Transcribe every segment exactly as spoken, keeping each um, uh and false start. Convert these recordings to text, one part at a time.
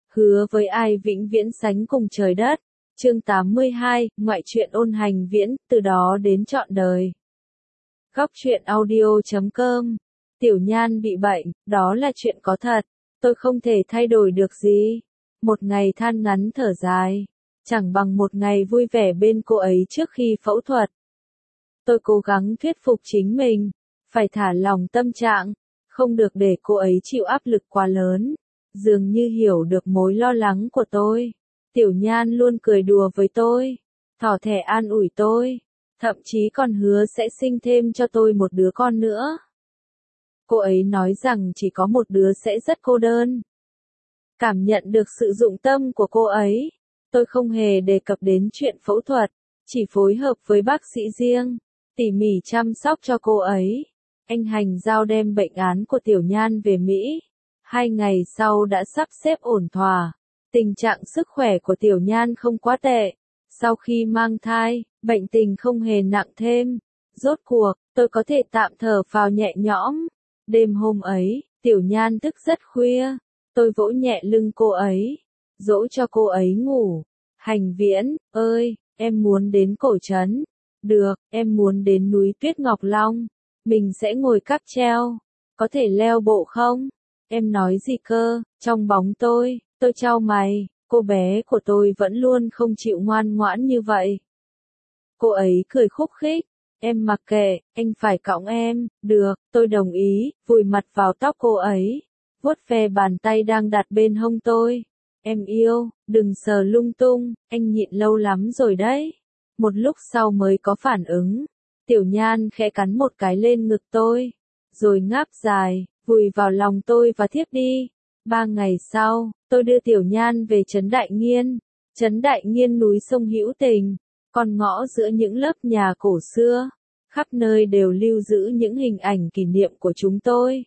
hứa với ai vĩnh viễn sánh cùng trời đất. Chương tám mươi hai, ngoại truyện ôn hành viễn, từ đó đến trọn đời. Góc truyện audio chấm com. Tiểu Nhan bị bệnh, đó là chuyện có thật, tôi không thể thay đổi được gì. Một ngày than ngắn thở dài, chẳng bằng một ngày vui vẻ bên cô ấy trước khi phẫu thuật. Tôi cố gắng thuyết phục chính mình, phải thả lỏng tâm trạng, không được để cô ấy chịu áp lực quá lớn. Dường như hiểu được mối lo lắng của tôi, Tiểu Nhan luôn cười đùa với tôi, thỏ thẻ an ủi tôi, thậm chí còn hứa sẽ sinh thêm cho tôi một đứa con nữa. Cô ấy nói rằng chỉ có một đứa sẽ rất cô đơn. Cảm nhận được sự dụng tâm của cô ấy, tôi không hề đề cập đến chuyện phẫu thuật, chỉ phối hợp với bác sĩ riêng, tỉ mỉ chăm sóc cho cô ấy. Anh Hành giao đem bệnh án của Tiểu Nhan về Mỹ. Hai ngày sau đã sắp xếp ổn thỏa. Tình trạng sức khỏe của Tiểu Nhan không quá tệ. Sau khi mang thai, bệnh tình không hề nặng thêm. Rốt cuộc, tôi có thể tạm thở phào nhẹ nhõm. Đêm hôm ấy, Tiểu Nhan thức rất khuya. Tôi vỗ nhẹ lưng cô ấy, dỗ cho cô ấy ngủ. Hành Viễn, ơi, em muốn đến Cổ Trấn. Được, em muốn đến núi Tuyết Ngọc Long. Mình sẽ ngồi cáp treo. Có thể leo bộ không? Em nói gì cơ? Trong bóng tôi, tôi chau mày, cô bé của tôi vẫn luôn không chịu ngoan ngoãn như vậy. Cô ấy cười khúc khích, em mặc kệ, anh phải cõng em. Được, tôi đồng ý, vùi mặt vào tóc cô ấy, vuốt ve bàn tay đang đặt bên hông tôi. Em yêu, đừng sờ lung tung, anh nhịn lâu lắm rồi đấy. Một lúc sau mới có phản ứng. Tiểu Nhan khẽ cắn một cái lên ngực tôi, rồi ngáp dài, vùi vào lòng tôi và thiếp đi. Ba ngày sau, tôi đưa Tiểu Nhan về Trấn Đại Nghiên. Trấn Đại Nghiên núi sông hữu tình, con ngõ giữa những lớp nhà cổ xưa, khắp nơi đều lưu giữ những hình ảnh kỷ niệm của chúng tôi.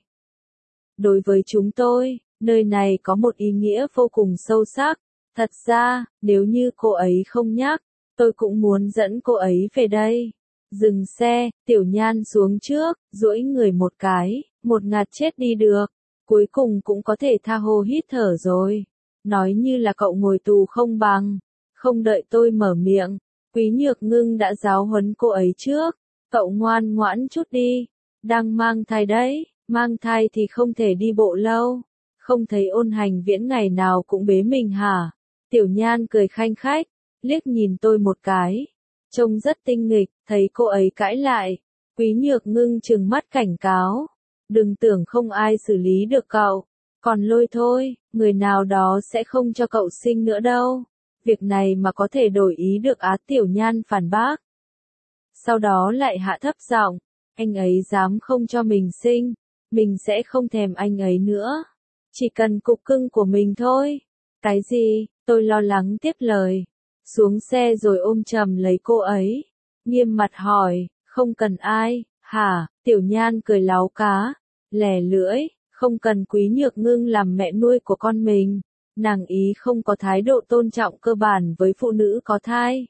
Đối với chúng tôi, nơi này có một ý nghĩa vô cùng sâu sắc. Thật ra, nếu như cô ấy không nhắc, tôi cũng muốn dẫn cô ấy về đây. Dừng xe, Tiểu Nhan xuống trước, duỗi người một cái, một ngạt chết đi được. Cuối cùng cũng có thể tha hồ hít thở rồi. Nói như là cậu ngồi tù không bằng. Không đợi tôi mở miệng, Quý Nhược Ngưng đã giáo huấn cô ấy trước. Cậu ngoan ngoãn chút đi. Đang mang thai đấy, mang thai thì không thể đi bộ lâu. Không thấy Ôn Hành Viễn ngày nào cũng bế mình hả? Tiểu Nhan cười khanh khách, liếc nhìn tôi một cái. Trông rất tinh nghịch, thấy cô ấy cãi lại. Quý Nhược Ngưng trừng mắt cảnh cáo. Đừng tưởng không ai xử lý được cậu. Còn lôi thôi, người nào đó sẽ không cho cậu sinh nữa đâu. Việc này mà có thể đổi ý được á? Tiểu Nhan phản bác. Sau đó lại hạ thấp giọng. Anh ấy dám không cho mình sinh, mình sẽ không thèm anh ấy nữa. Chỉ cần cục cưng của mình thôi. Cái gì? Tôi lo lắng tiếp lời. Xuống xe rồi ôm chầm lấy cô ấy. Nghiêm mặt hỏi, không cần ai, hả? Tiểu Nhan cười láo cá, lè lưỡi, không cần Quý Nhược Ngưng làm mẹ nuôi của con mình. Nàng ý không có thái độ tôn trọng cơ bản với phụ nữ có thai.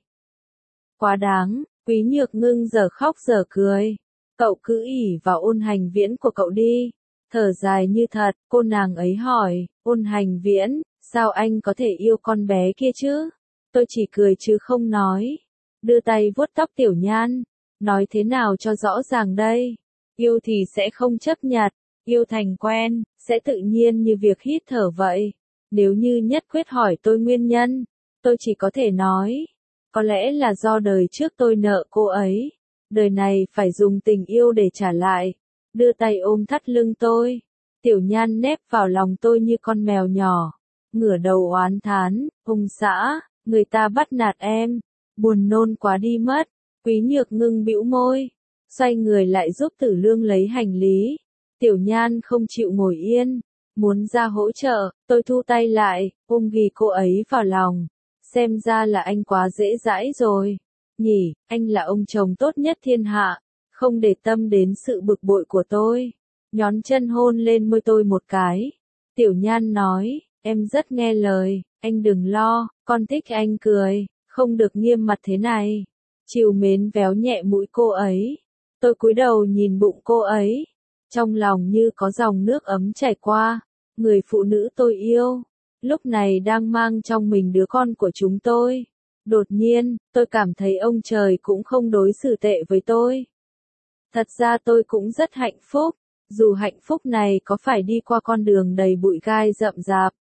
Quá đáng, Quý Nhược Ngưng giờ khóc giờ cười. Cậu cứ ỉ vào Ôn Hành Viễn của cậu đi. Thở dài như thật, cô nàng ấy hỏi, Ôn Hành Viễn, sao anh có thể yêu con bé kia chứ? Tôi chỉ cười chứ không nói. Đưa tay vuốt tóc Tiểu Nhan. Nói thế nào cho rõ ràng đây? Yêu thì sẽ không chấp nhặt. Yêu thành quen, sẽ tự nhiên như việc hít thở vậy. Nếu như nhất quyết hỏi tôi nguyên nhân, tôi chỉ có thể nói. Có lẽ là do đời trước tôi nợ cô ấy. Đời này phải dùng tình yêu để trả lại. Đưa tay ôm thắt lưng tôi. Tiểu Nhan nép vào lòng tôi như con mèo nhỏ. Ngửa đầu oán thán, ông xã, người ta bắt nạt em. Buồn nôn quá đi mất. Quý Nhược Ngưng bĩu môi, xoay người lại giúp Tử Lương lấy hành lý. Tiểu Nhan không chịu ngồi yên, muốn ra hỗ trợ. Tôi thu tay lại, ôm ghì cô ấy vào lòng. Xem ra là anh quá dễ dãi rồi. Nhỉ, anh là ông chồng tốt nhất thiên hạ, không để tâm đến sự bực bội của tôi. Nhón chân hôn lên môi tôi một cái. Tiểu Nhan nói, em rất nghe lời, anh đừng lo, con thích anh cười, không được nghiêm mặt thế này. Trìu mến véo nhẹ mũi cô ấy. Tôi cúi đầu nhìn bụng cô ấy. Trong lòng như có dòng nước ấm chảy qua. Người phụ nữ tôi yêu, lúc này đang mang trong mình đứa con của chúng tôi. Đột nhiên, tôi cảm thấy ông trời cũng không đối xử tệ với tôi. Thật ra tôi cũng rất hạnh phúc, dù hạnh phúc này có phải đi qua con đường đầy bụi gai rậm rạp.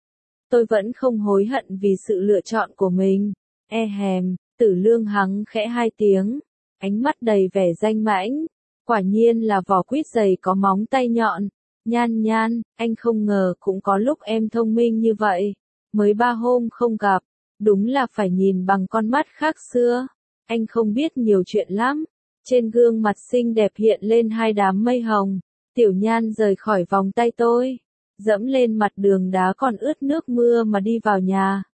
Tôi vẫn không hối hận vì sự lựa chọn của mình. E hèm, Tử Lương hắng khẽ hai tiếng, ánh mắt đầy vẻ danh mãnh. Quả nhiên là vỏ quýt dày có móng tay nhọn. Nhan Nhan, anh không ngờ cũng có lúc em thông minh như vậy. Mới ba hôm không gặp, đúng là phải nhìn bằng con mắt khác xưa. Anh không biết nhiều chuyện lắm. Trên gương mặt xinh đẹp hiện lên hai đám mây hồng. Tiểu Nhan rời khỏi vòng tay tôi, dẫm lên mặt đường đá còn ướt nước mưa mà đi vào nhà.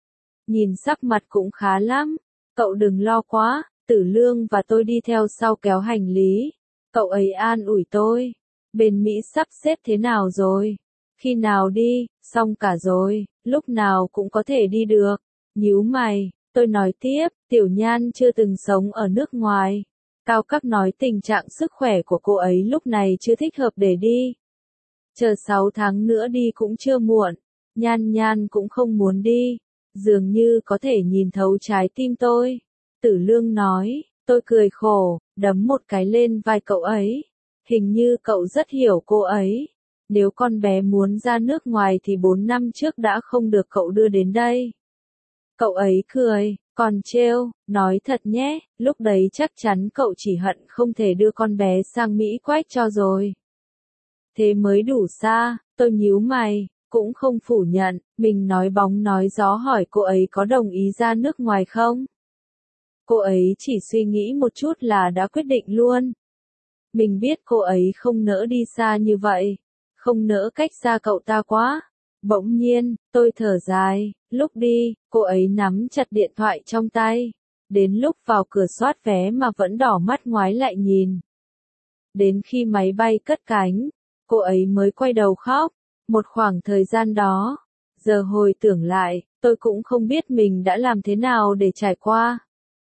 Nhìn sắc mặt cũng khá lắm. Cậu đừng lo quá. Tử Lương và tôi đi theo sau kéo hành lý. Cậu ấy an ủi tôi. Bên Mỹ sắp xếp thế nào rồi? Khi nào đi? Xong cả rồi, lúc nào cũng có thể đi được. Nhíu mày, tôi nói tiếp, Tiểu Nhan chưa từng sống ở nước ngoài. Cao Các nói tình trạng sức khỏe của cô ấy lúc này chưa thích hợp để đi. Chờ sáu tháng nữa đi cũng chưa muộn. Nhan Nhan cũng không muốn đi. Dường như có thể nhìn thấu trái tim tôi. Tử Lương nói, tôi cười khổ, đấm một cái lên vai cậu ấy. Hình như cậu rất hiểu cô ấy. Nếu con bé muốn ra nước ngoài thì bốn năm trước đã không được cậu đưa đến đây. Cậu ấy cười, còn trêu, nói thật nhé, lúc đấy chắc chắn cậu chỉ hận không thể đưa con bé sang Mỹ quách cho rồi. Thế mới đủ xa, tôi nhíu mày, cũng không phủ nhận, mình nói bóng nói gió hỏi cô ấy có đồng ý ra nước ngoài không. Cô ấy chỉ suy nghĩ một chút là đã quyết định luôn. Mình biết cô ấy không nỡ đi xa như vậy, không nỡ cách xa cậu ta quá. Bỗng nhiên, tôi thở dài, lúc đi, cô ấy nắm chặt điện thoại trong tay. Đến lúc vào cửa soát vé mà vẫn đỏ mắt ngoái lại nhìn. Đến khi máy bay cất cánh, cô ấy mới quay đầu khóc. Một khoảng thời gian đó, giờ hồi tưởng lại, tôi cũng không biết mình đã làm thế nào để trải qua.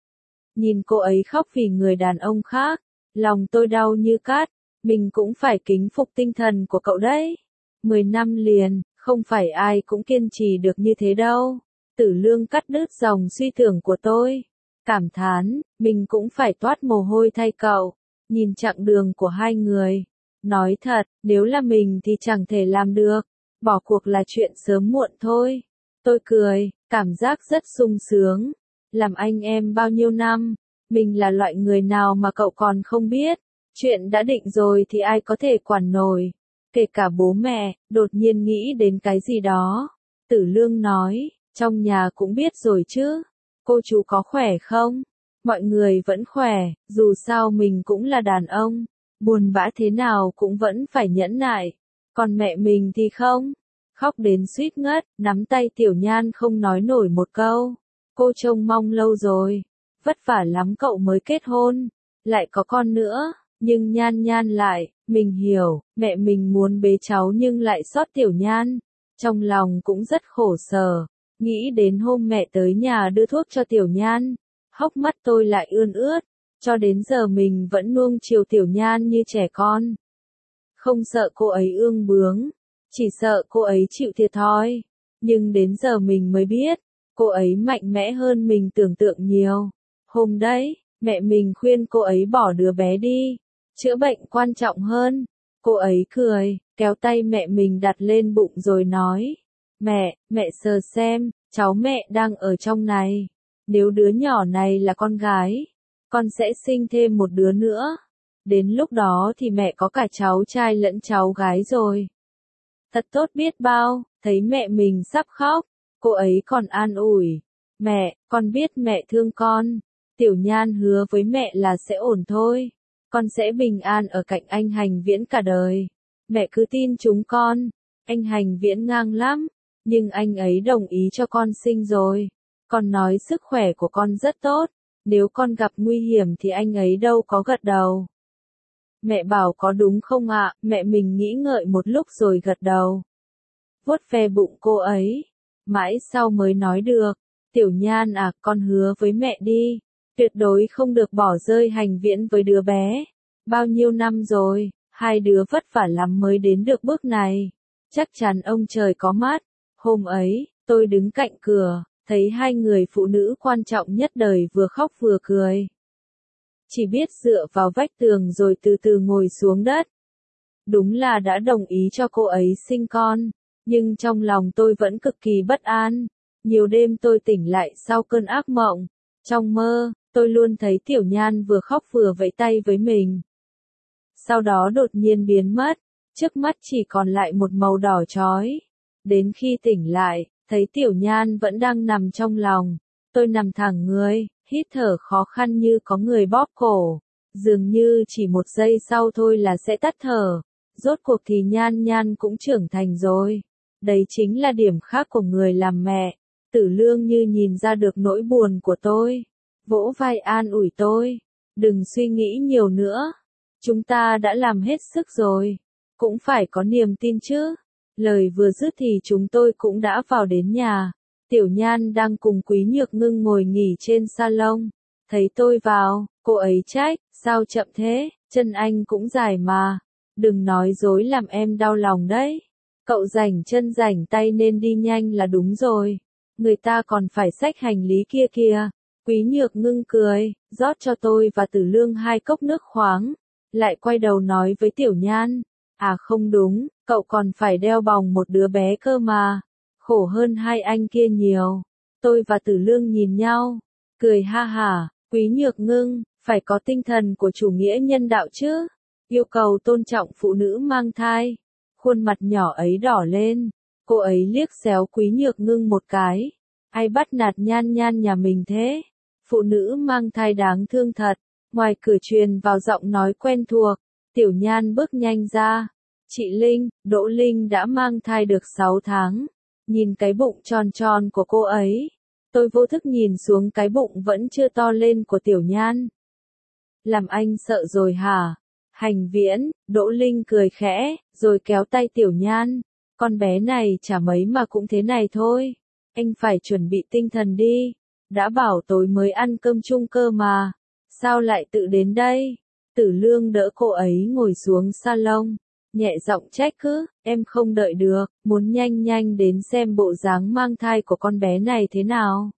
Nhìn cô ấy khóc vì người đàn ông khác, lòng tôi đau như cát. Mình cũng phải kính phục tinh thần của cậu đấy. Mười năm liền, không phải ai cũng kiên trì được như thế đâu. Tử Lương cắt đứt dòng suy tưởng của tôi. Cảm thán, mình cũng phải toát mồ hôi thay cậu. Nhìn chặng đường của hai người. Nói thật, nếu là mình thì chẳng thể làm được. Bỏ cuộc là chuyện sớm muộn thôi. Tôi cười, cảm giác rất sung sướng. Làm anh em bao nhiêu năm, mình là loại người nào mà cậu còn không biết. Chuyện đã định rồi thì ai có thể quản nổi. Kể cả bố mẹ, đột nhiên nghĩ đến cái gì đó. Tử Lương nói, trong nhà cũng biết rồi chứ. Cô chú có khỏe không? Mọi người vẫn khỏe, dù sao mình cũng là đàn ông. Buồn bã thế nào cũng vẫn phải nhẫn nại. Còn mẹ mình thì không. Khóc đến suýt ngất, nắm tay Tiểu Nhan không nói nổi một câu. Cô trông mong lâu rồi. Vất vả lắm cậu mới kết hôn. Lại có con nữa. Nhưng Nhan Nhan lại, mình hiểu, mẹ mình muốn bế cháu nhưng lại xót Tiểu Nhan. Trong lòng cũng rất khổ sở. Nghĩ đến hôm mẹ tới nhà đưa thuốc cho Tiểu Nhan. Hốc mắt tôi lại ươn ướt. Cho đến giờ mình vẫn nuông chiều Tiểu Nhan như trẻ con. Không sợ cô ấy ương bướng. Chỉ sợ cô ấy chịu thiệt thòi. Nhưng đến giờ mình mới biết. Cô ấy mạnh mẽ hơn mình tưởng tượng nhiều. Hôm đấy, mẹ mình khuyên cô ấy bỏ đứa bé đi. Chữa bệnh quan trọng hơn. Cô ấy cười, kéo tay mẹ mình đặt lên bụng rồi nói. Mẹ, mẹ sờ xem, cháu mẹ đang ở trong này. Nếu đứa nhỏ này là con gái, con sẽ sinh thêm một đứa nữa. Đến lúc đó thì mẹ có cả cháu trai lẫn cháu gái rồi. Thật tốt biết bao, thấy mẹ mình sắp khóc. Cô ấy còn an ủi. Mẹ, con biết mẹ thương con. Tiểu Nhan hứa với mẹ là sẽ ổn thôi. Con sẽ bình an ở cạnh anh Hành Viễn cả đời. Mẹ cứ tin chúng con. Anh Hành Viễn ngang lắm. Nhưng anh ấy đồng ý cho con sinh rồi. Con nói sức khỏe của con rất tốt. Nếu con gặp nguy hiểm thì anh ấy đâu có gật đầu. Mẹ bảo có đúng không ạ? Mẹ mình nghĩ ngợi một lúc rồi gật đầu. Vuốt ve bụng cô ấy. Mãi sau mới nói được. Tiểu Nhan à, con hứa với mẹ đi. Tuyệt đối không được bỏ rơi Hành Viễn với đứa bé. Bao nhiêu năm rồi, hai đứa vất vả lắm mới đến được bước này. Chắc chắn ông trời có mắt. Hôm ấy, tôi đứng cạnh cửa, thấy hai người phụ nữ quan trọng nhất đời vừa khóc vừa cười. Chỉ biết dựa vào vách tường rồi từ từ ngồi xuống đất. Đúng là đã đồng ý cho cô ấy sinh con, nhưng trong lòng tôi vẫn cực kỳ bất an. Nhiều đêm tôi tỉnh lại sau cơn ác mộng. Trong mơ, tôi luôn thấy Tiểu Nhan vừa khóc vừa vẫy tay với mình. Sau đó đột nhiên biến mất, trước mắt chỉ còn lại một màu đỏ chói. Đến khi tỉnh lại, thấy Tiểu Nhan vẫn đang nằm trong lòng. Tôi nằm thẳng người, hít thở khó khăn như có người bóp cổ. Dường như chỉ một giây sau thôi là sẽ tắt thở. Rốt cuộc thì Nhan Nhan cũng trưởng thành rồi. Đấy chính là điểm khác của người làm mẹ. Tử Lương như nhìn ra được nỗi buồn của tôi. Vỗ vai an ủi tôi. Đừng suy nghĩ nhiều nữa. Chúng ta đã làm hết sức rồi. Cũng phải có niềm tin chứ. Lời vừa dứt thì chúng tôi cũng đã vào đến nhà. Tiểu Nhan đang cùng Quý Nhược Ngưng ngồi nghỉ trên salon. Thấy tôi vào, cô ấy trách, sao chậm thế, chân anh cũng dài mà. Đừng nói dối làm em đau lòng đấy. Cậu rảnh chân rảnh tay nên đi nhanh là đúng rồi. Người ta còn phải xách hành lý kia kìa. Quý Nhược Ngưng cười, rót cho tôi và Tử Lương hai cốc nước khoáng. Lại quay đầu nói với Tiểu Nhan. À không đúng, cậu còn phải đeo bòng một đứa bé cơ mà. Khổ hơn hai anh kia nhiều. Tôi và Tử Lương nhìn nhau. Cười ha hả, Quý Nhược Ngưng, phải có tinh thần của chủ nghĩa nhân đạo chứ. Yêu cầu tôn trọng phụ nữ mang thai. Khuôn mặt nhỏ ấy đỏ lên. Cô ấy liếc xéo Quý Nhược Ngưng một cái. Ai bắt nạt Nhan Nhan nhà mình thế? Phụ nữ mang thai đáng thương thật. Ngoài cửa truyền vào giọng nói quen thuộc. Tiểu Nhan bước nhanh ra. Chị Linh, Đỗ Linh đã mang thai được sáu tháng. Nhìn cái bụng tròn tròn của cô ấy. Tôi vô thức nhìn xuống cái bụng vẫn chưa to lên của Tiểu Nhan. Làm anh sợ rồi hả? Hành Viễn, Đỗ Linh cười khẽ, rồi kéo tay Tiểu Nhan. Con bé này chả mấy mà cũng thế này thôi. Anh phải chuẩn bị tinh thần đi. Đã bảo tối mới ăn cơm chung cơ mà. Sao lại tự đến đây? Tử Lương đỡ cô ấy ngồi xuống salon. Nhẹ giọng trách cứ, em không đợi được, muốn nhanh nhanh đến xem bộ dáng mang thai của con bé này thế nào.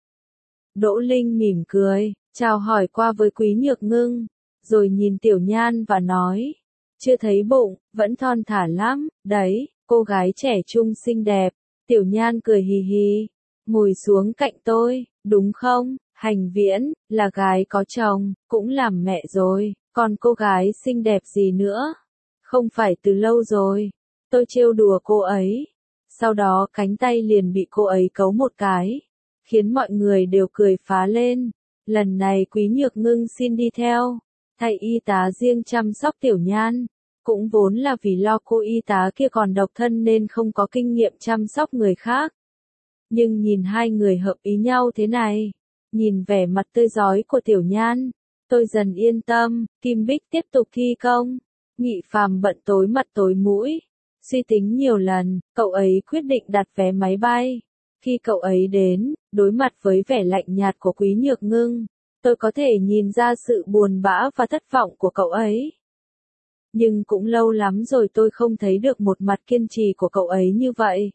Đỗ Linh mỉm cười, chào hỏi qua với Quý Nhược Ngưng, rồi nhìn Tiểu Nhan và nói, chưa thấy bụng, vẫn thon thả lắm, đấy, cô gái trẻ trung xinh đẹp. Tiểu Nhan cười hì hì, ngồi xuống cạnh tôi, đúng không? Hành Viễn, là gái có chồng, cũng làm mẹ rồi, còn cô gái xinh đẹp gì nữa? Không phải từ lâu rồi. Tôi trêu đùa cô ấy. Sau đó cánh tay liền bị cô ấy cấu một cái. Khiến mọi người đều cười phá lên. Lần này Quý Nhược Ngưng xin đi theo. Thầy y tá riêng chăm sóc Tiểu Nhan. Cũng vốn là vì lo cô y tá kia còn độc thân nên không có kinh nghiệm chăm sóc người khác. Nhưng nhìn hai người hợp ý nhau thế này. Nhìn vẻ mặt tươi rói của Tiểu Nhan. Tôi dần yên tâm. Kim Bích tiếp tục thi công. Nghị Phàm bận tối mặt tối mũi. Suy tính nhiều lần, cậu ấy quyết định đặt vé máy bay. Khi cậu ấy đến, đối mặt với vẻ lạnh nhạt của Quý Nhược Ngưng, tôi có thể nhìn ra sự buồn bã và thất vọng của cậu ấy. Nhưng cũng lâu lắm rồi tôi không thấy được một mặt kiên trì của cậu ấy như vậy.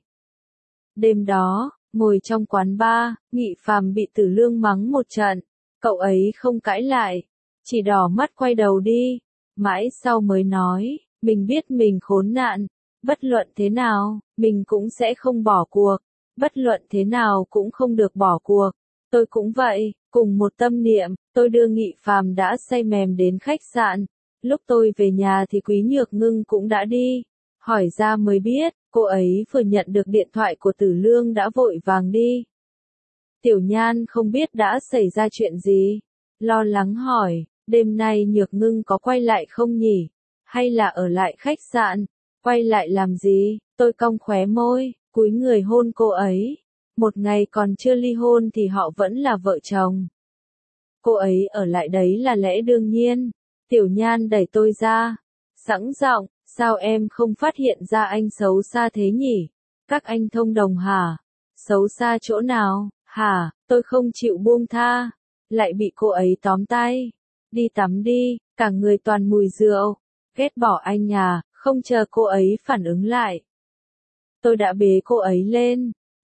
Đêm đó, ngồi trong quán bar, Nghị Phàm bị Tử Lương mắng một trận. Cậu ấy không cãi lại, chỉ đỏ mắt quay đầu đi. Mãi sau mới nói, mình biết mình khốn nạn, bất luận thế nào, mình cũng sẽ không bỏ cuộc, bất luận thế nào cũng không được bỏ cuộc. Tôi cũng vậy, cùng một tâm niệm, tôi đưa Nghị Phàm đã say mềm đến khách sạn. Lúc tôi về nhà thì Quý Nhược Ngưng cũng đã đi. Hỏi ra mới biết, cô ấy vừa nhận được điện thoại của Tử Lương đã vội vàng đi. Tiểu Nhan không biết đã xảy ra chuyện gì. Lo lắng hỏi. Đêm nay Nhược Ngưng có quay lại không nhỉ? Hay là ở lại khách sạn? Quay lại làm gì? Tôi cong khóe môi, cúi người hôn cô ấy. Một ngày còn chưa ly hôn thì họ vẫn là vợ chồng. Cô ấy ở lại đấy là lẽ đương nhiên. Tiểu Nhan đẩy tôi ra. Sẵn giọng, sao em không phát hiện ra anh xấu xa thế nhỉ? Các anh thông đồng hả? Xấu xa chỗ nào? Hả? Tôi không chịu buông tha. Lại bị cô ấy tóm tay. Đi tắm đi, cả người toàn mùi rượu. Ghét bỏ anh à, không chờ cô ấy phản ứng lại. Tôi đã bế cô ấy lên.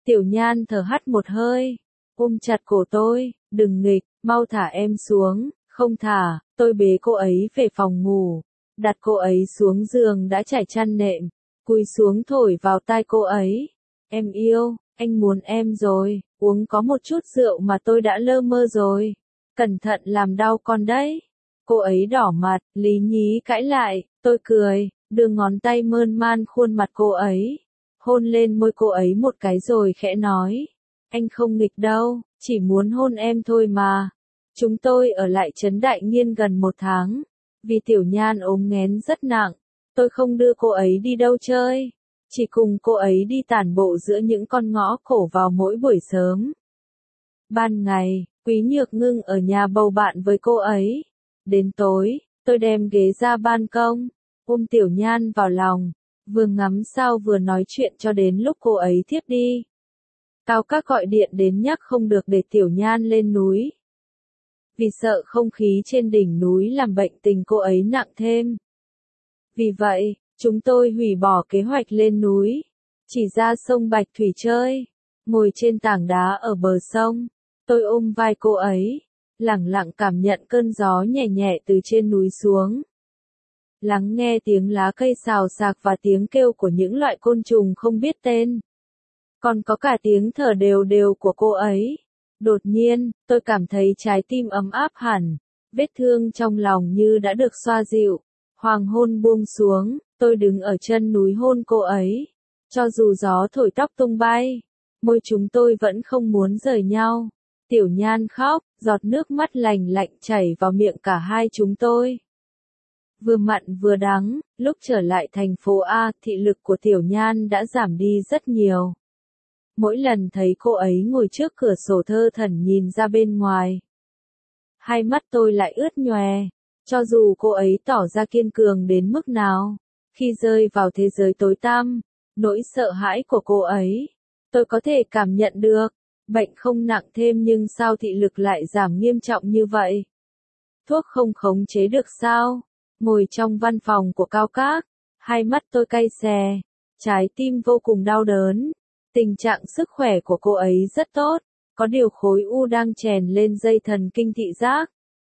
Tiểu Nhan thở hắt một hơi, ôm chặt cổ tôi, đừng nghịch, mau thả em xuống, không thả, tôi bế cô ấy về phòng ngủ, đặt cô ấy xuống giường đã trải chăn nệm, cúi xuống thổi vào tai cô ấy. Em yêu, anh muốn em rồi, uống có một chút rượu mà tôi đã lơ mơ rồi. Cẩn thận làm đau con đấy. Cô ấy đỏ mặt, lý nhí cãi lại, tôi cười, đưa ngón tay mơn man khuôn mặt cô ấy. Hôn lên môi cô ấy một cái rồi khẽ nói. Anh không nghịch đâu, chỉ muốn hôn em thôi mà. Chúng tôi ở lại Trấn Đại Nghiên gần một tháng. Vì Tiểu Nhan ốm nghén rất nặng, tôi không đưa cô ấy đi đâu chơi. Chỉ cùng cô ấy đi tản bộ giữa những con ngõ cổ vào mỗi buổi sớm. Ban ngày, Quý Nhược Ngưng ở nhà bầu bạn với cô ấy. Đến tối, tôi đem ghế ra ban công, ôm Tiểu Nhan vào lòng, vừa ngắm sao vừa nói chuyện cho đến lúc cô ấy thiếp đi. Cao Các gọi điện đến nhắc không được để Tiểu Nhan lên núi. Vì sợ không khí trên đỉnh núi làm bệnh tình cô ấy nặng thêm. Vì vậy, chúng tôi hủy bỏ kế hoạch lên núi, chỉ ra sông Bạch Thủy chơi, ngồi trên tảng đá ở bờ sông, tôi ôm vai cô ấy, lẳng lặng cảm nhận cơn gió nhẹ nhẹ từ trên núi xuống. Lắng nghe tiếng lá cây xào xạc và tiếng kêu của những loại côn trùng không biết tên. Còn có cả tiếng thở đều đều của cô ấy. Đột nhiên, tôi cảm thấy trái tim ấm áp hẳn, vết thương trong lòng như đã được xoa dịu. Hoàng hôn buông xuống, tôi đứng ở chân núi hôn cô ấy. Cho dù gió thổi tóc tung bay, môi chúng tôi vẫn không muốn rời nhau. Tiểu Nhan khóc, giọt nước mắt lành lạnh chảy vào miệng cả hai chúng tôi. Vừa mặn vừa đắng, lúc trở lại thành phố A, thị lực của Tiểu Nhan đã giảm đi rất nhiều. Mỗi lần thấy cô ấy ngồi trước cửa sổ thơ thẩn nhìn ra bên ngoài, hai mắt tôi lại ướt nhòe. Cho dù cô ấy tỏ ra kiên cường đến mức nào, khi rơi vào thế giới tối tăm, nỗi sợ hãi của cô ấy, tôi có thể cảm nhận được. Bệnh không nặng thêm nhưng sao thị lực lại giảm nghiêm trọng như vậy? Thuốc không khống chế được sao? Ngồi trong văn phòng của Cao Các, hai mắt tôi cay xè, trái tim vô cùng đau đớn. Tình trạng sức khỏe của cô ấy rất tốt, có điều khối u đang chèn lên dây thần kinh thị giác.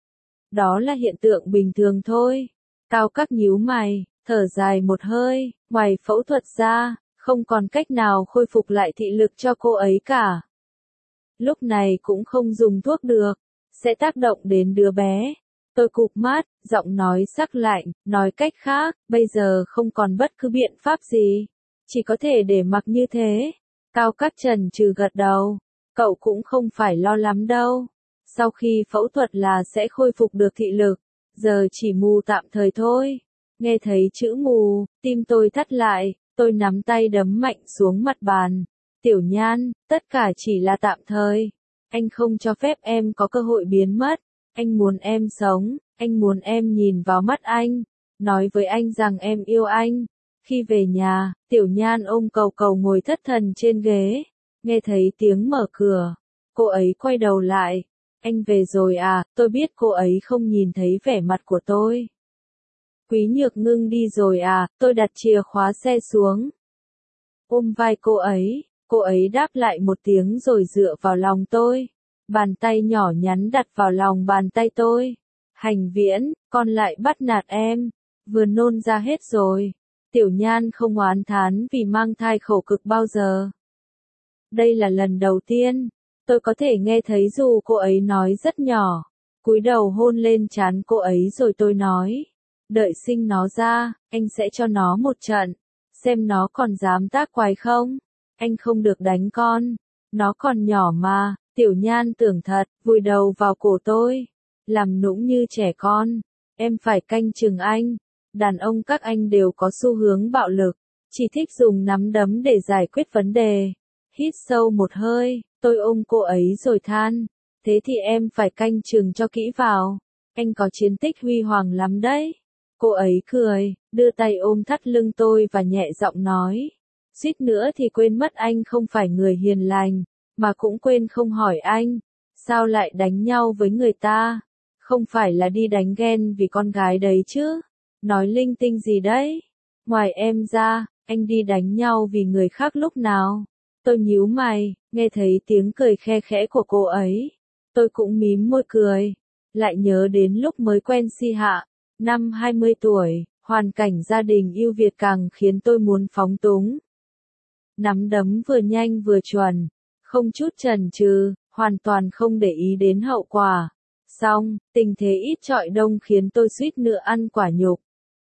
Đó là hiện tượng bình thường thôi. Cao Các nhíu mày, thở dài một hơi, ngoài phẫu thuật ra, không còn cách nào khôi phục lại thị lực cho cô ấy cả. Lúc này cũng không dùng thuốc được, sẽ tác động đến đứa bé. Tôi cụp mắt, giọng nói sắc lạnh, nói cách khác, bây giờ không còn bất cứ biện pháp gì, chỉ có thể để mặc như thế. Cao Các chần chừ gật đầu, cậu cũng không phải lo lắm đâu. Sau khi phẫu thuật là sẽ khôi phục được thị lực, giờ chỉ mù tạm thời thôi. Nghe thấy chữ mù, tim tôi thắt lại, tôi nắm tay đấm mạnh xuống mặt bàn. Tiểu Nhan, tất cả chỉ là tạm thời. Anh không cho phép em có cơ hội biến mất. Anh muốn em sống, anh muốn em nhìn vào mắt anh, nói với anh rằng em yêu anh. Khi về nhà, Tiểu Nhan ôm Cầu Cầu ngồi thất thần trên ghế, nghe thấy tiếng mở cửa. Cô ấy quay đầu lại. Anh về rồi à? Tôi biết cô ấy không nhìn thấy vẻ mặt của tôi. Quý Nhược Ngưng đi rồi à? Tôi đặt chìa khóa xe xuống, ôm vai cô ấy. Cô ấy đáp lại một tiếng rồi dựa vào lòng tôi. Bàn tay nhỏ nhắn đặt vào lòng bàn tay tôi. Hành Viễn, con lại bắt nạt em. Vừa nôn ra hết rồi. Tiểu Nhan không oán thán vì mang thai khổ cực bao giờ. Đây là lần đầu tiên tôi có thể nghe thấy dù cô ấy nói rất nhỏ. Cúi đầu hôn lên trán cô ấy rồi tôi nói. Đợi sinh nó ra, anh sẽ cho nó một trận. Xem nó còn dám tác quái không. Anh không được đánh con. Nó còn nhỏ mà. Tiểu Nhan tưởng thật, vùi đầu vào cổ tôi. Làm nũng như trẻ con. Em phải canh chừng anh. Đàn ông các anh đều có xu hướng bạo lực. Chỉ thích dùng nắm đấm để giải quyết vấn đề. Hít sâu một hơi, tôi ôm cô ấy rồi than. Thế thì em phải canh chừng cho kỹ vào. Anh có chiến tích huy hoàng lắm đấy. Cô ấy cười, đưa tay ôm thắt lưng tôi và nhẹ giọng nói. Suýt nữa thì quên mất anh không phải người hiền lành, mà cũng quên không hỏi anh. Sao lại đánh nhau với người ta? Không phải là đi đánh ghen vì con gái đấy chứ? Nói linh tinh gì đấy? Ngoài em ra, anh đi đánh nhau vì người khác lúc nào? Tôi nhíu mày, nghe thấy tiếng cười khe khẽ của cô ấy. Tôi cũng mím môi cười, lại nhớ đến lúc mới quen Si Hạ, năm hai mươi tuổi, hoàn cảnh gia đình ưu việt càng khiến tôi muốn phóng túng. Nắm đấm vừa nhanh vừa chuẩn, không chút chần chừ, hoàn toàn không để ý đến hậu quả. Xong, tình thế ít chọi đông khiến tôi suýt nữa ăn quả nhục.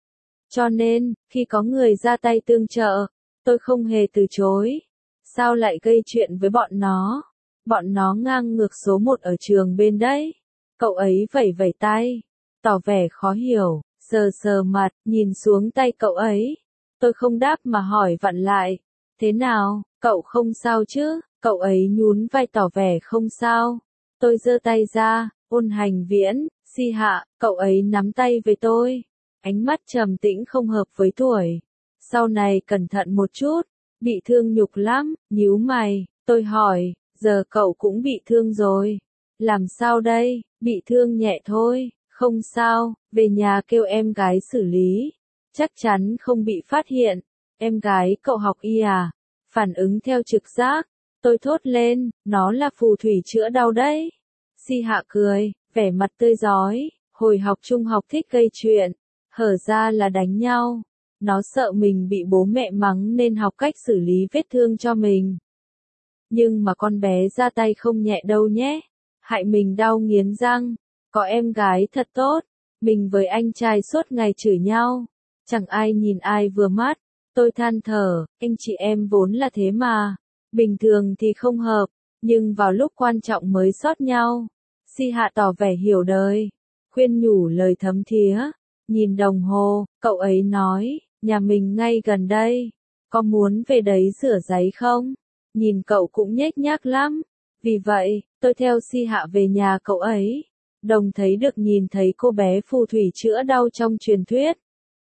Cho nên, khi có người ra tay tương trợ, tôi không hề từ chối. Sao lại gây chuyện với bọn nó? Bọn nó ngang ngược số một ở trường bên đấy. Cậu ấy vẩy vẩy tay, tỏ vẻ khó hiểu, sờ sờ mặt, nhìn xuống tay cậu ấy. Tôi không đáp mà hỏi vặn lại. Thế nào, cậu không sao chứ? Cậu ấy nhún vai tỏ vẻ không sao. Tôi giơ tay ra, Ôn Hành Viễn, Si Hạ, cậu ấy nắm tay với tôi. Ánh mắt trầm tĩnh không hợp với tuổi. Sau này cẩn thận một chút, bị thương nhục lắm, nhíu mày, tôi hỏi, giờ cậu cũng bị thương rồi. Làm sao đây, bị thương nhẹ thôi, không sao, về nhà kêu em gái xử lý. Chắc chắn không bị phát hiện. Em gái cậu học y à? Phản ứng theo trực giác, tôi thốt lên, nó là phù thủy chữa đau đấy. Si Hạ cười, vẻ mặt tươi rói, hồi học trung học thích gây chuyện, hở ra là đánh nhau. Nó sợ mình bị bố mẹ mắng nên học cách xử lý vết thương cho mình. Nhưng mà con bé ra tay không nhẹ đâu nhé, hại mình đau nghiến răng. Có em gái thật tốt, mình với anh trai suốt ngày chửi nhau, chẳng ai nhìn ai vừa mắt. Tôi than thở, anh chị em vốn là thế mà, bình thường thì không hợp, nhưng vào lúc quan trọng mới sót nhau. Si Hạ tỏ vẻ hiểu đời, khuyên nhủ lời thấm thía, nhìn đồng hồ, cậu ấy nói, nhà mình ngay gần đây, có muốn về đấy rửa giấy không? Nhìn cậu cũng nhếch nhác lắm, vì vậy, tôi theo Si Hạ về nhà cậu ấy, đồng thấy được nhìn thấy cô bé phù thủy chữa đau trong truyền thuyết.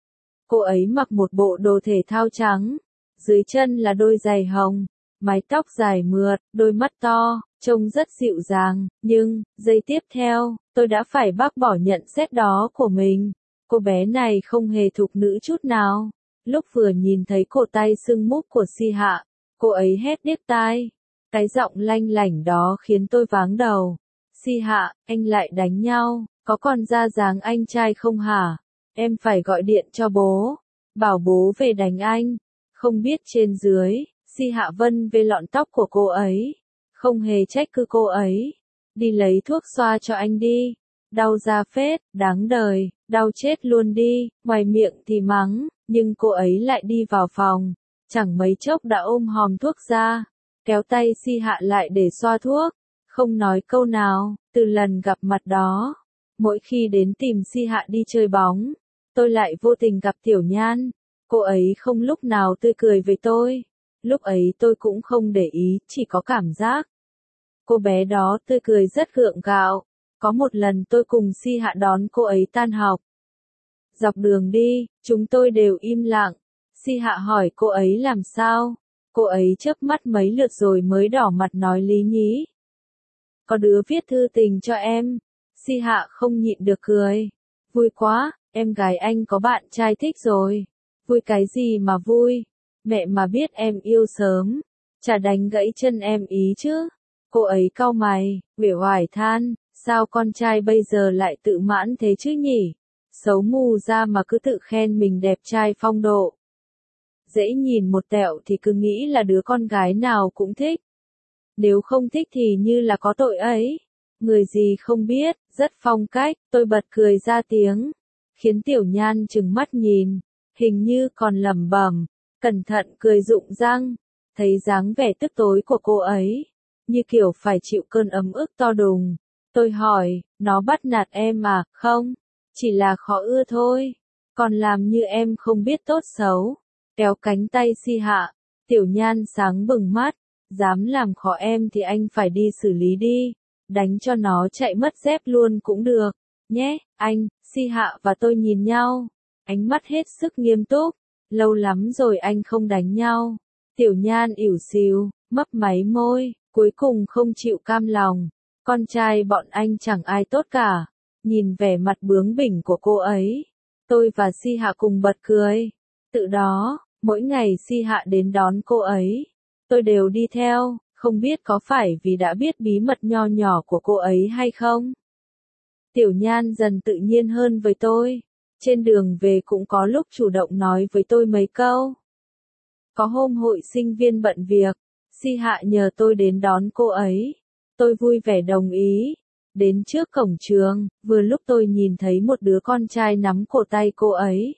Cô ấy mặc một bộ đồ thể thao trắng, dưới chân là đôi giày hồng, mái tóc dài mượt, đôi mắt to, trông rất dịu dàng, nhưng, giây tiếp theo, tôi đã phải bác bỏ nhận xét đó của mình. Cô bé này không hề thục nữ chút nào. Lúc vừa nhìn thấy cổ tay sưng múp của Si Hạ, cô ấy hét điếc tai. Cái giọng lanh lảnh đó khiến tôi váng đầu. Si Hạ, anh lại đánh nhau, có còn ra dáng anh trai không hả? Em phải gọi điện cho bố, bảo bố về đánh anh. Không biết trên dưới, Si Hạ vân về lọn tóc của cô ấy. Không hề trách cứ cô ấy. Đi lấy thuốc xoa cho anh đi. Đau da phết, đáng đời, đau chết luôn đi. Ngoài miệng thì mắng, nhưng cô ấy lại đi vào phòng. Chẳng mấy chốc đã ôm hòm thuốc ra, kéo tay Si Hạ lại để xoa thuốc. Không nói câu nào, từ lần gặp mặt đó. Mỗi khi đến tìm Si Hạ đi chơi bóng, tôi lại vô tình gặp Tiểu Nhan. Cô ấy không lúc nào tươi cười với tôi. Lúc ấy tôi cũng không để ý, chỉ có cảm giác. Cô bé đó tươi cười rất gượng gạo. Có một lần tôi cùng Si Hạ đón cô ấy tan học. Dọc đường đi, chúng tôi đều im lặng. Si Hạ hỏi cô ấy làm sao. Cô ấy chớp mắt mấy lượt rồi mới đỏ mặt nói lý nhí. Có đứa viết thư tình cho em. Si Hạ không nhịn được cười. Vui quá, em gái anh có bạn trai thích rồi. Vui cái gì mà vui. Mẹ mà biết em yêu sớm, chả đánh gãy chân em ý chứ. Cô ấy cau mày, uể oải than, sao con trai bây giờ lại tự mãn thế chứ nhỉ? Xấu mù ra mà cứ tự khen mình đẹp trai phong độ. Dễ nhìn một tẹo thì cứ nghĩ là đứa con gái nào cũng thích. Nếu không thích thì như là có tội ấy. Người gì không biết, rất phong cách, tôi bật cười ra tiếng. Khiến Tiểu Nhan trừng mắt nhìn, hình như còn lẩm bẩm, cẩn thận cười rụng răng. Thấy dáng vẻ tức tối của cô ấy, như kiểu phải chịu cơn ấm ức to đùng. Tôi hỏi, nó bắt nạt em à? Không, chỉ là khó ưa thôi. Còn làm như em không biết tốt xấu. Kéo cánh tay Si Hạ, Tiểu Nhan sáng bừng mắt. Dám làm khó em thì anh phải đi xử lý đi. Đánh cho nó chạy mất dép luôn cũng được. Nhé, anh. Si Hạ và tôi nhìn nhau. Ánh mắt hết sức nghiêm túc. Lâu lắm rồi anh không đánh nhau. Tiểu Nhan ỉu xìu, mấp máy môi, cuối cùng không chịu cam lòng. Con trai bọn anh chẳng ai tốt cả. Nhìn vẻ mặt bướng bỉnh của cô ấy, tôi và Si Hạ cùng bật cười. Tự đó, mỗi ngày Si Hạ đến đón cô ấy, tôi đều đi theo, không biết có phải vì đã biết bí mật nho nhỏ của cô ấy hay không. Tiểu Nhan dần tự nhiên hơn với tôi, trên đường về cũng có lúc chủ động nói với tôi mấy câu. Có hôm hội sinh viên bận việc, Si Hạ nhờ tôi đến đón cô ấy, tôi vui vẻ đồng ý. Đến trước cổng trường, vừa lúc tôi nhìn thấy một đứa con trai nắm cổ tay cô ấy.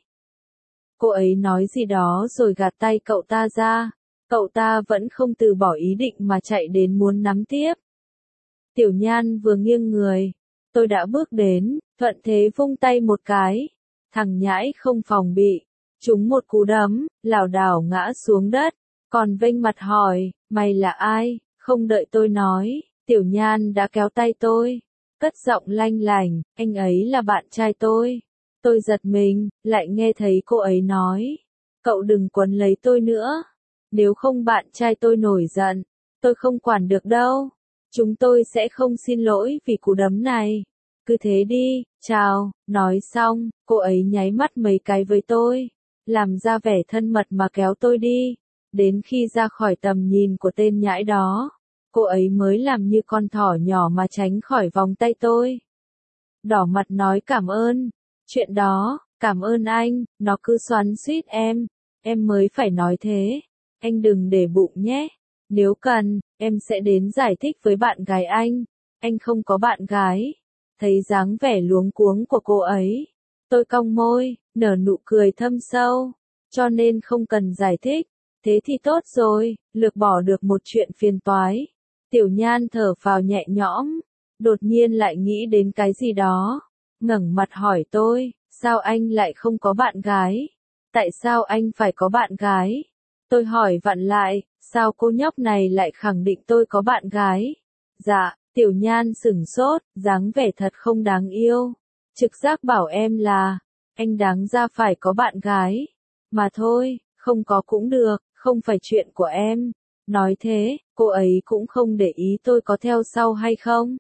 Cô ấy nói gì đó rồi gạt tay cậu ta ra, cậu ta vẫn không từ bỏ ý định mà chạy đến muốn nắm tiếp. Tiểu Nhan vừa nghiêng người, tôi đã bước đến, thuận thế vung tay một cái, thằng nhãi không phòng bị, trúng một cú đấm, lảo đảo ngã xuống đất, còn vênh mặt hỏi, mày là ai? Không đợi tôi nói, Tiểu Nhan đã kéo tay tôi, cất giọng lanh lành, anh ấy là bạn trai tôi. Tôi giật mình, lại nghe thấy cô ấy nói, cậu đừng quấn lấy tôi nữa, nếu không bạn trai tôi nổi giận, tôi không quản được đâu. Chúng tôi sẽ không xin lỗi vì cú đấm này. Cứ thế đi, chào, nói xong, cô ấy nháy mắt mấy cái với tôi, làm ra vẻ thân mật mà kéo tôi đi. Đến khi ra khỏi tầm nhìn của tên nhãi đó, cô ấy mới làm như con thỏ nhỏ mà tránh khỏi vòng tay tôi. Đỏ mặt nói cảm ơn, chuyện đó, cảm ơn anh, nó cứ xoắn xuýt em, em mới phải nói thế, anh đừng để bụng nhé. Nếu cần, em sẽ đến giải thích với bạn gái anh, anh không có bạn gái. Thấy dáng vẻ luống cuống của cô ấy, tôi cong môi, nở nụ cười thâm sâu, cho nên không cần giải thích, thế thì tốt rồi, lược bỏ được một chuyện phiền toái. Tiểu Nhan thở phào nhẹ nhõm, đột nhiên lại nghĩ đến cái gì đó, ngẩng mặt hỏi tôi, sao anh lại không có bạn gái? Tại sao anh phải có bạn gái? Tôi hỏi vặn lại, sao cô nhóc này lại khẳng định tôi có bạn gái? Dạ, Tiểu Nhan sửng sốt, dáng vẻ thật không đáng yêu. Trực giác bảo em là, anh đáng ra phải có bạn gái. Mà thôi, không có cũng được, không phải chuyện của em. Nói thế, cô ấy cũng không để ý tôi có theo sau hay không.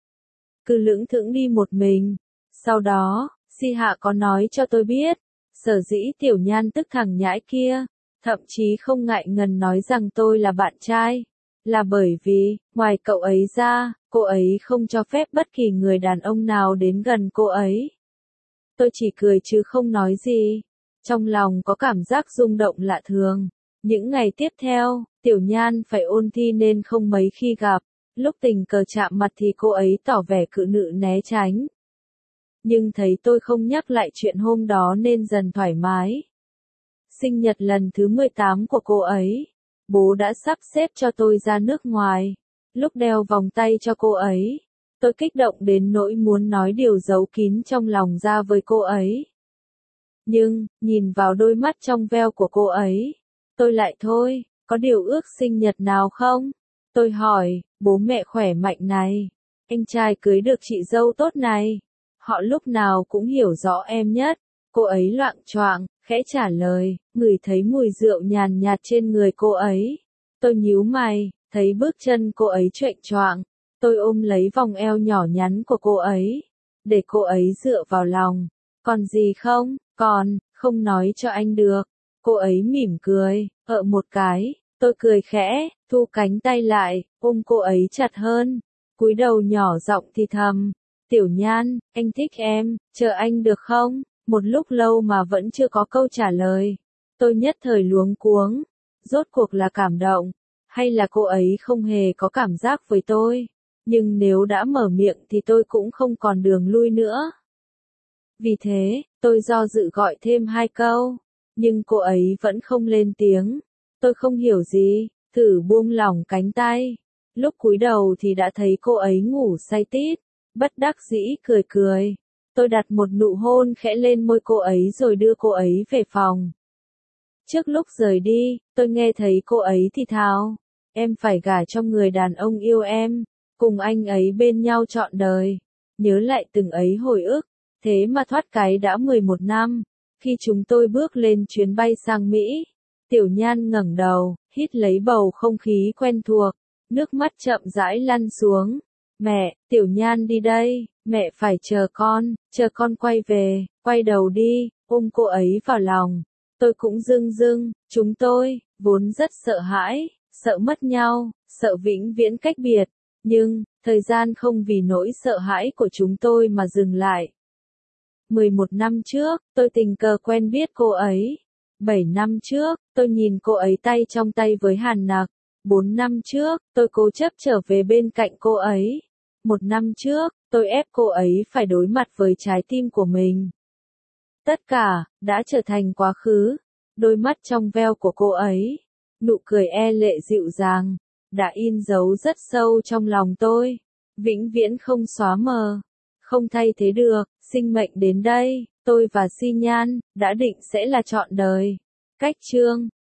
Cứ lững thững đi một mình. Sau đó, Si Hạ có nói cho tôi biết, sở dĩ Tiểu Nhan tức thằng nhãi kia, thậm chí không ngại ngần nói rằng tôi là bạn trai, là bởi vì, ngoài cậu ấy ra, cô ấy không cho phép bất kỳ người đàn ông nào đến gần cô ấy. Tôi chỉ cười chứ không nói gì, trong lòng có cảm giác rung động lạ thường. Những ngày tiếp theo, Tiểu Nhan phải ôn thi nên không mấy khi gặp, lúc tình cờ chạm mặt thì cô ấy tỏ vẻ cự nữ né tránh. Nhưng thấy tôi không nhắc lại chuyện hôm đó nên dần thoải mái. Sinh nhật lần thứ mười tám của cô ấy, bố đã sắp xếp cho tôi ra nước ngoài. Lúc đeo vòng tay cho cô ấy, tôi kích động đến nỗi muốn nói điều giấu kín trong lòng ra với cô ấy. Nhưng, nhìn vào đôi mắt trong veo của cô ấy, tôi lại thôi, có điều ước sinh nhật nào không? Tôi hỏi, bố mẹ khỏe mạnh này, anh trai cưới được chị dâu tốt này, họ lúc nào cũng hiểu rõ em nhất. Cô ấy loạng choạng, khẽ trả lời, ngửi thấy mùi rượu nhàn nhạt trên người cô ấy. Tôi nhíu mày, thấy bước chân cô ấy choạng choạng. Tôi ôm lấy vòng eo nhỏ nhắn của cô ấy, để cô ấy dựa vào lòng. Còn gì không? Còn, không nói cho anh được. Cô ấy mỉm cười, ợ một cái. Tôi cười khẽ, thu cánh tay lại, ôm cô ấy chặt hơn. Cúi đầu nhỏ giọng thì thầm, Tiểu Nhan, anh thích em, chờ anh được không? Một lúc lâu mà vẫn chưa có câu trả lời. Tôi nhất thời luống cuống. Rốt cuộc là cảm động, hay là cô ấy không hề có cảm giác với tôi? Nhưng nếu đã mở miệng thì tôi cũng không còn đường lui nữa. Vì thế, tôi do dự gọi thêm hai câu. Nhưng cô ấy vẫn không lên tiếng. Tôi không hiểu gì, thử buông lỏng cánh tay. Lúc cúi đầu thì đã thấy cô ấy ngủ say tít. Bất đắc dĩ cười cười. Tôi đặt một nụ hôn khẽ lên môi cô ấy rồi đưa cô ấy về phòng. Trước lúc rời đi, tôi nghe thấy cô ấy thì thào, em phải gả cho người đàn ông yêu em, cùng anh ấy bên nhau trọn đời. Nhớ lại từng ấy hồi ức, thế mà thoát cái đã mười một năm, khi chúng tôi bước lên chuyến bay sang Mỹ. Tiểu Nhan ngẩng đầu, hít lấy bầu không khí quen thuộc, nước mắt chậm rãi lăn xuống. Mẹ, Tiểu Nhan đi đây, mẹ phải chờ con, chờ con quay về, quay đầu đi, ôm cô ấy vào lòng. Tôi cũng rưng rưng, chúng tôi, vốn rất sợ hãi, sợ mất nhau, sợ vĩnh viễn cách biệt. Nhưng, thời gian không vì nỗi sợ hãi của chúng tôi mà dừng lại. mười một năm trước, tôi tình cờ quen biết cô ấy. bảy năm trước, tôi nhìn cô ấy tay trong tay với Hàn Nặc. bốn năm trước, tôi cố chấp trở về bên cạnh cô ấy. Một năm trước, tôi ép cô ấy phải đối mặt với trái tim của mình. Tất cả, đã trở thành quá khứ. Đôi mắt trong veo của cô ấy, nụ cười e lệ dịu dàng, đã in dấu rất sâu trong lòng tôi. Vĩnh viễn không xóa mờ, không thay thế được. Sinh mệnh đến đây, tôi và Xi Nhan, đã định sẽ là trọn đời. Cách chương